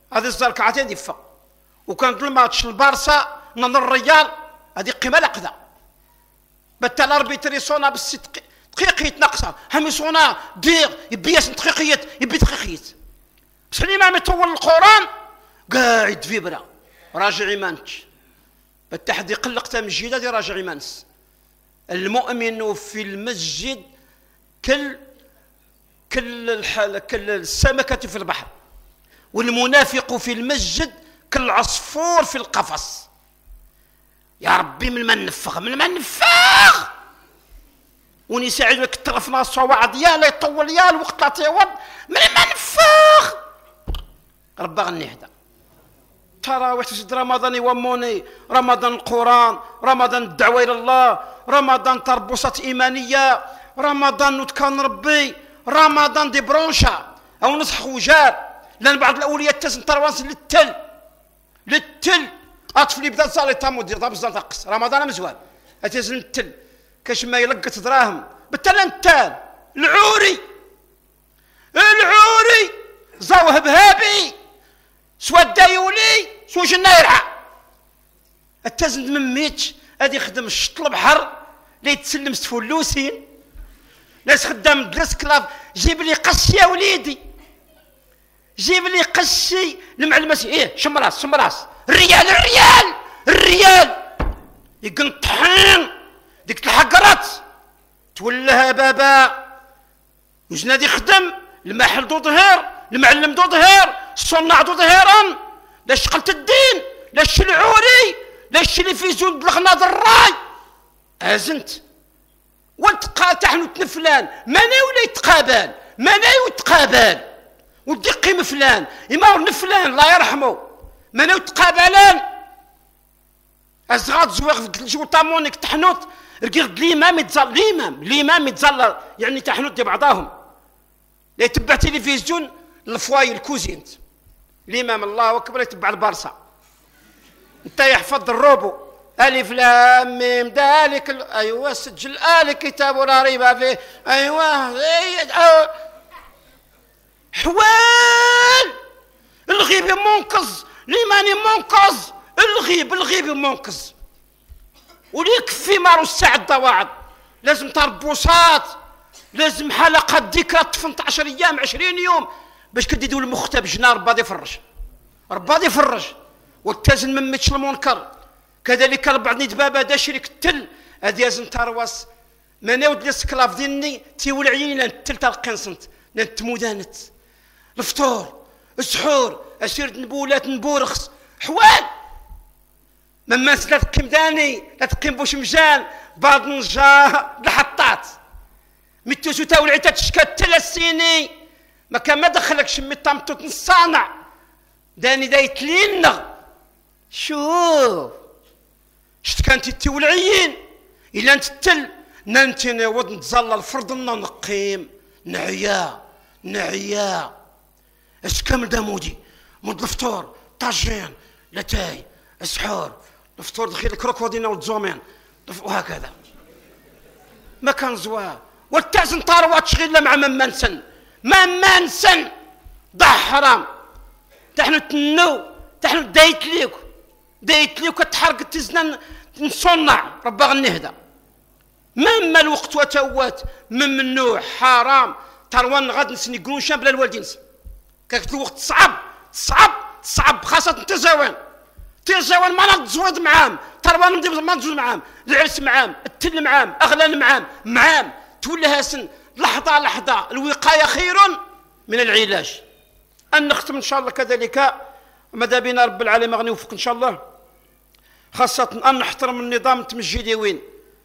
Speaker 1: هذه الزر ركعتين دفا وكانت الماتش البارسا من الريال هذه قيمه لقده بالتالي الاربيتر يصونا بالست دقيقية ناقصه هم يصونا دير يبي دقيقية يبي دقيقية بس الامام يطول القران قاعد في برا راجع ايمانك بالتحدي قلقت مسجد دي راجع ايمانس المؤمن في المسجد كل كل الحال كل السمكة في البحر والمنافق في المسجد كالعصفور في القفص. يا ربي من ما نفخ من ما نفخ وني ساعد لك الطرف ناص وعد يا لا يطول يا الوقت لا تيوض من ما نفخ ربي غني هذا تراويح تسد رمضان يوموني رمضان القرآن رمضان الدعوة إلى الله رمضان تربصات إيمانية رمضان نتكان ربي رمضان دي برونشا أو نصح وجار لأن بعض الأولياء تسن تروانس للتل للتل أطفلي بدا صالي تامو دير طاب الزان تقص رمضان مزوال أتيزن التل كاش ما يلقت دراهم بالتل انتال العوري العوري زاوه بهابي سوا الدايولي سوا جنا يرعى التزند من ميتش هادي يخدم الشط البحر لا يتسلم ستفلوسين ناس خدام دلس كلاف جيب لي قش يا وليدي جيب لي قشي المعلمة ايه شم راس شم راس الريال الريال الريال يقن طحين ديك الحقرات تولها بابا وجنادي يخدم المحل دو ظهير المعلم دو ظهير الصناع دو ظهيرا لا شقلت الدين لا الشلعوري لا الشي اللي في زود الغناض الراي ازنت والتقا تحنو تنفلان ماني ولا يتقابل ماني ويتقابل ودي قيم فلان إما نفلان الله يرحمه ماني ويتقابلان ازغاد زويغ في جو طامونيك تحنوت رقيق الامام يتزل الامام الامام يتزل يعني تحنوت دي بعضاهم لا يتبع تلفزيون الفواي الكوزينت الامام الله اكبر يتبع البارسا انت يحفظ الروبو الف لام ميم ذلك ال... ايوه سجل ال كتاب لا ريب فيه ايوه حوال الغيب منقذ الايمان منقذ الغيب الغيب منقذ وليكفي مارو الساعة الضواعد لازم تربوصات لازم حلقة ذكرى ثمانية عشر ايام عشرين يوم باش كديدوا المختب جنا ربي يفرج ربي يفرج والتزن من متش المنكر كذلك بعض بابا دا شريك التل هادي لازم ترواس ما ناود لي سكلاف ديالني تيولع عيني التل تلقنصنت نتمودانت الفطور السحور اسير نبولات نبورخس حوال مما لا تقيم داني لا تقيم بوش مجان بعض نجا الحطات متوسو تاولعي تتشكات ثلاث سنين ما كان ما دخلك شمي طامطوط نصانع داني دايت لينا شوف شت كانت تولعيين الا انت التل نانتي نود نتزلى الفرض نقيم نعيا نعيا اش كامل دامودي مد الفطور طاجين لاتاي السحور الفطور دخيل الكروكودينا والزومين وهكذا ما كان زوار والتازن طاروات شغيل مع ممانسن ممانسن ضح حرام تحنو تنو تحنو دايت ليك دايت ليك تحرق تزنا نصنع ربا غنهدا مما الوقت وتوات من منوع حرام تروان غاد نسني قروشان بلا الوالدين كاك الوقت صعب صعب صعب خاصة تزاوان تزاوان ما نتزود معام تروان ندير ما نتزود معام العرس معام التل معام اغلال معام معام تولي هاسن لحظة لحظة الوقاية خير من العلاج أن نختم إن شاء الله كذلك ماذا بنا رب العالمين غني يوفق إن شاء الله خاصة أن نحترم النظام التمجيدي وين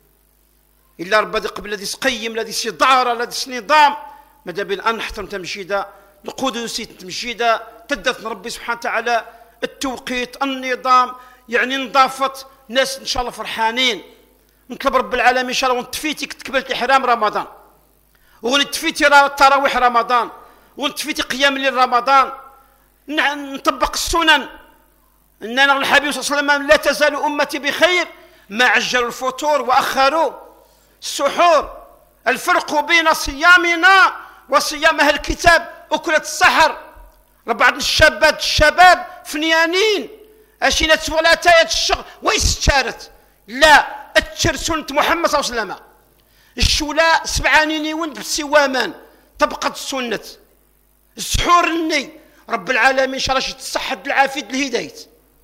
Speaker 1: إلا رب قبل الذي سقيم الذي سيدار الذي نظام ماذا بنا أن نحترم تمجيدا القدسي تمجيدا تدث ربي سبحانه وتعالى التوقيت النظام يعني نظافة ناس إن شاء الله فرحانين نطلب رب العالمين إن شاء الله ونتفيتي كتقبلت إحرام رمضان ونتفيتي تراويح رمضان ونتفيتي قيام الليل رمضان نطبق السنن اننا الحبيب صلى الله عليه وسلم لا تزال امتي بخير ما عجلوا الفطور واخروا السحور الفرق بين صيامنا وصيام اهل الكتاب اكلة السحر راه بعض الشابات الشباب فنيانين اشينا تسوى تاية الشغل ويستشارت لا اتشر سنة محمد صلى الله عليه وسلم الشولاء سبعانيني ولد بالسوامان طبقت السنة السحور الني رب العالمين ان شاء الله يتصحد العافية الهداية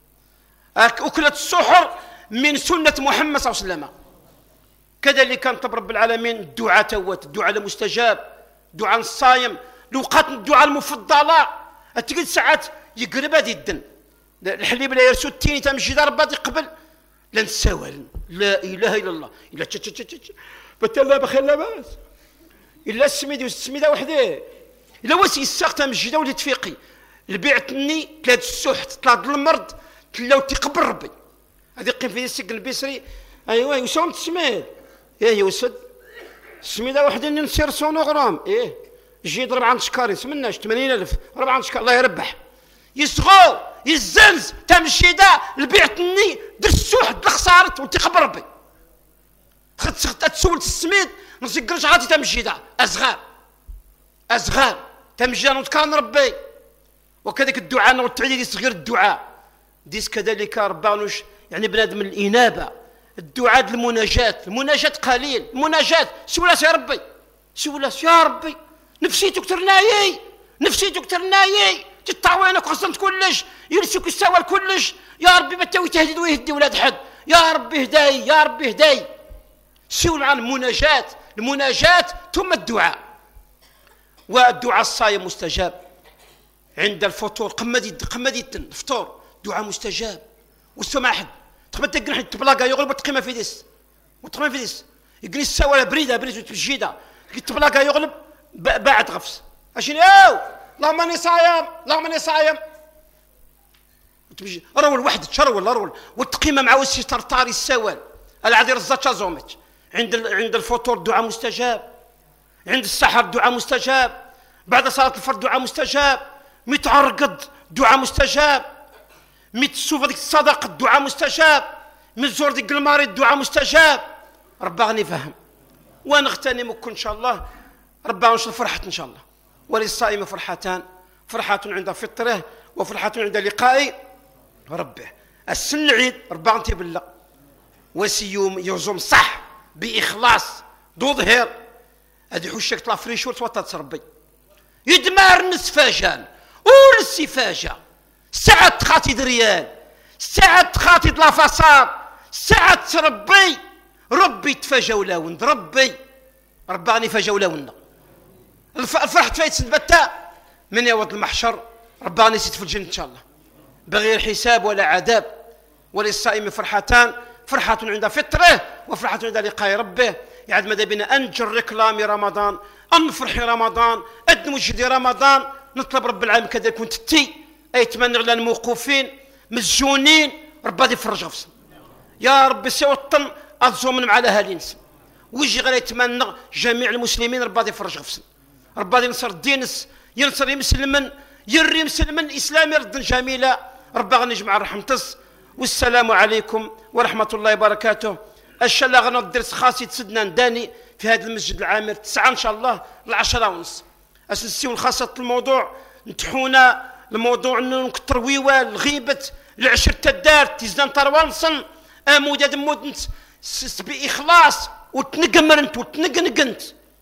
Speaker 1: أكلت السحر من سنة محمد صلى الله عليه وسلم. كذلك كان طب رب العالمين الدعاء توت الدعاء المستجاب دعاء الصايم الوقت الدعاء المفضلة تقول ساعات يقرب هذه الدن الحليب لا يرسو التيني تمشي ضربات يقبل لا نساوى لا اله الا الله الا تش بتلا بخير لا باس الا السميد والسميده وحده الا واسي الساق تمشي دا ولي تفيقي البيعتني ثلاث السوح تطلع المرض تلاو تيقبل ربي هذه قيم في السجن البصري ايوا يسوم تسميد ايه يوسد السميده وحده نسير سونوغرام ايه يجي يضرب عند شكاري سمناش ثمانين ألف ربع عند شكاري الله يربح يصغو يزنز تمشي دا البيعتني در السوح د الخسارت وتيقبل ربي خد سخت تسولت السميد نسكرش عادي تمشي دا ازغار ازغار تمشي دا كان ربي وكذلك الدعاء والتعليل صغير الدعاء ديس كذلك ربانوش يعني بنادم الانابه الدعاء المناجاة المناجاة قليل المناجاة سولاس يا ربي سولاس يا ربي نفسيتك ترنايي نفسيتك ترنايي تطاوينك خصمت كلش يرسوك يستوى كلش يا ربي ما تاوي تهدد ويهدي ولاد حد يا ربي هداي يا ربي هداي سول عن المناجاة المناجاة ثم الدعاء والدعاء الصايم مستجاب عند الفطور قمدي قمدي الفطور دعاء مستجاب والسماح تقبل تقنح تبلاقا يغلب وتقيمه في ديس وتقيمه في ديس يقني السوالة بريدة بريدة وتبجيدة تبلاقا يغلب بعد غفص عشان ياو اللهم اني صايم اللهم اني صايم تبجي رول واحد تشرول رول والتقيمه مع وسي طرطاري السوال العادي رزات زومت عند عند الفطور دعاء مستجاب عند السحر دعاء مستجاب بعد صلاه الفرض دعاء مستجاب متعرقد دعاء مستجاب ميت السوفه ديك الصدقه الدعاء مستجاب من زور ديك المريض الدعاء مستجاب ربي غني فهم ونغتنمك ان شاء الله ربي غنشر فرحه ان شاء الله وللصائم فرحتان فرحه عند فطره وفرحه عند لقاء ربه السن العيد ربي غنتي بالله وسيوم يوزم صح باخلاص دو ظهير هذه حشك طلع فريشور توطات ربي يدمار نسفاجان والسفاجه ساعة خاطي ريال ساعة خاطي لافاصاد ساعة ربي ربي تفاجا ولاون ربي ربي غني فاجا ولاونا الفرح تفايت سنبتا من يوض المحشر ربي غني يسيت في الجنة ان شاء الله بغير حساب ولا عذاب وللصائم فرحتان فرحة عند فطره وفرحة عند لقاء ربه يعد ماذا بنا انجر ركلامي رمضان انفرحي رمضان ادمجدي رمضان نطلب رب العالمين كذا كنت تي اي تمنى على الموقوفين مسجونين ربي غادي يفرج غفص يا ربي سي وطن الزومن على اهالينا ويجي غير يتمنى جميع المسلمين ربي غادي يفرج غفص ربي غادي ينصر الدين ينصر مسلما يري مسلما اسلامي ردا جميله ربي غادي يجمع رحمتس والسلام عليكم ورحمه الله وبركاته الشلا غنوض الدرس خاص يتسدنا نداني في هذا المسجد العامر تسعة ان شاء الله العشرة ونص اسنسيو الخاصه الموضوع نتحونا الموضوع انه نكثر ويوال الغيبه العشره الدار تيزدان طروانصن اموداد مودنت باخلاص وتنقمرنت وتنقنقنت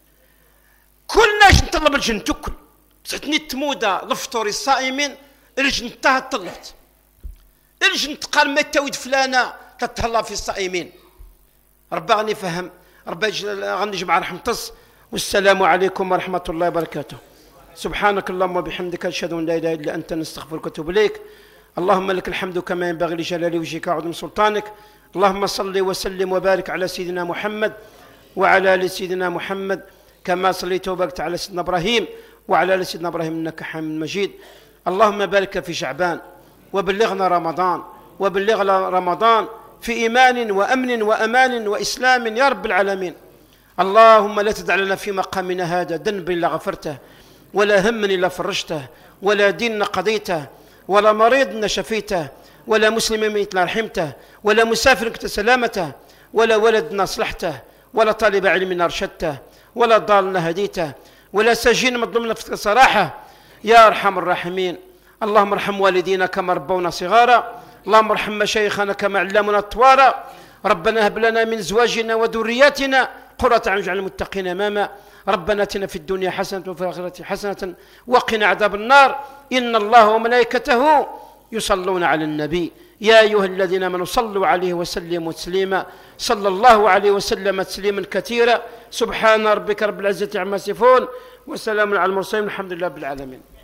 Speaker 1: كلناش نطلب الجن تكل سعتني تمودا لفطور الصائمين الجن تاها طلعت الجن تقال ما تاويد فلانه تتهلا في الصائمين ربي غني يفهم ربي غني يجمع رحمتس والسلام عليكم ورحمه الله وبركاته سبحانك اللهم وبحمدك اشهد ان لا اله الا انت نستغفرك ونتوب اليك اللهم لك الحمد كما ينبغي لجلال وجهك وعظيم سلطانك اللهم صل وسلم وبارك على سيدنا محمد وعلى ال سيدنا محمد كما صليت وباركت على سيدنا ابراهيم وعلى ال سيدنا ابراهيم انك حميد مجيد اللهم بارك في شعبان وبلغنا رمضان وبلغنا رمضان في ايمان وامن وامان واسلام يا رب العالمين اللهم لا تدع لنا في مقامنا هذا ذنب الا غفرته ولا هم الا فرجته ولا دين قضيته ولا مريض شفيته ولا مسلم ميت رحمته ولا مسافر كنت سلامته ولا ولد اصلحته ولا طالب علم ارشدته ولا ضال هديته ولا سجين مظلوم نفسك صراحه يا أرحم الراحمين. اللهم ارحم والدينا كما ربونا صغارا، اللهم ارحم مشايخنا كما علمونا الطوارا. ربنا هب لنا من ازواجنا وذرياتنا قرة اعين واجعلنا المتقين اماما. ربنا اتنا في الدنيا حسنة وفي الآخرة حسنة وقنا عذاب النار. إن الله وملائكته يصلون على النبي يا أيها الذين آمنوا صلوا عليه وسلموا تسليما. صلى الله عليه وسلم تسليما كثيرا. سبحان ربك رب العزة عما يصفون وسلام على المرسلين الحمد لله رب العالمين.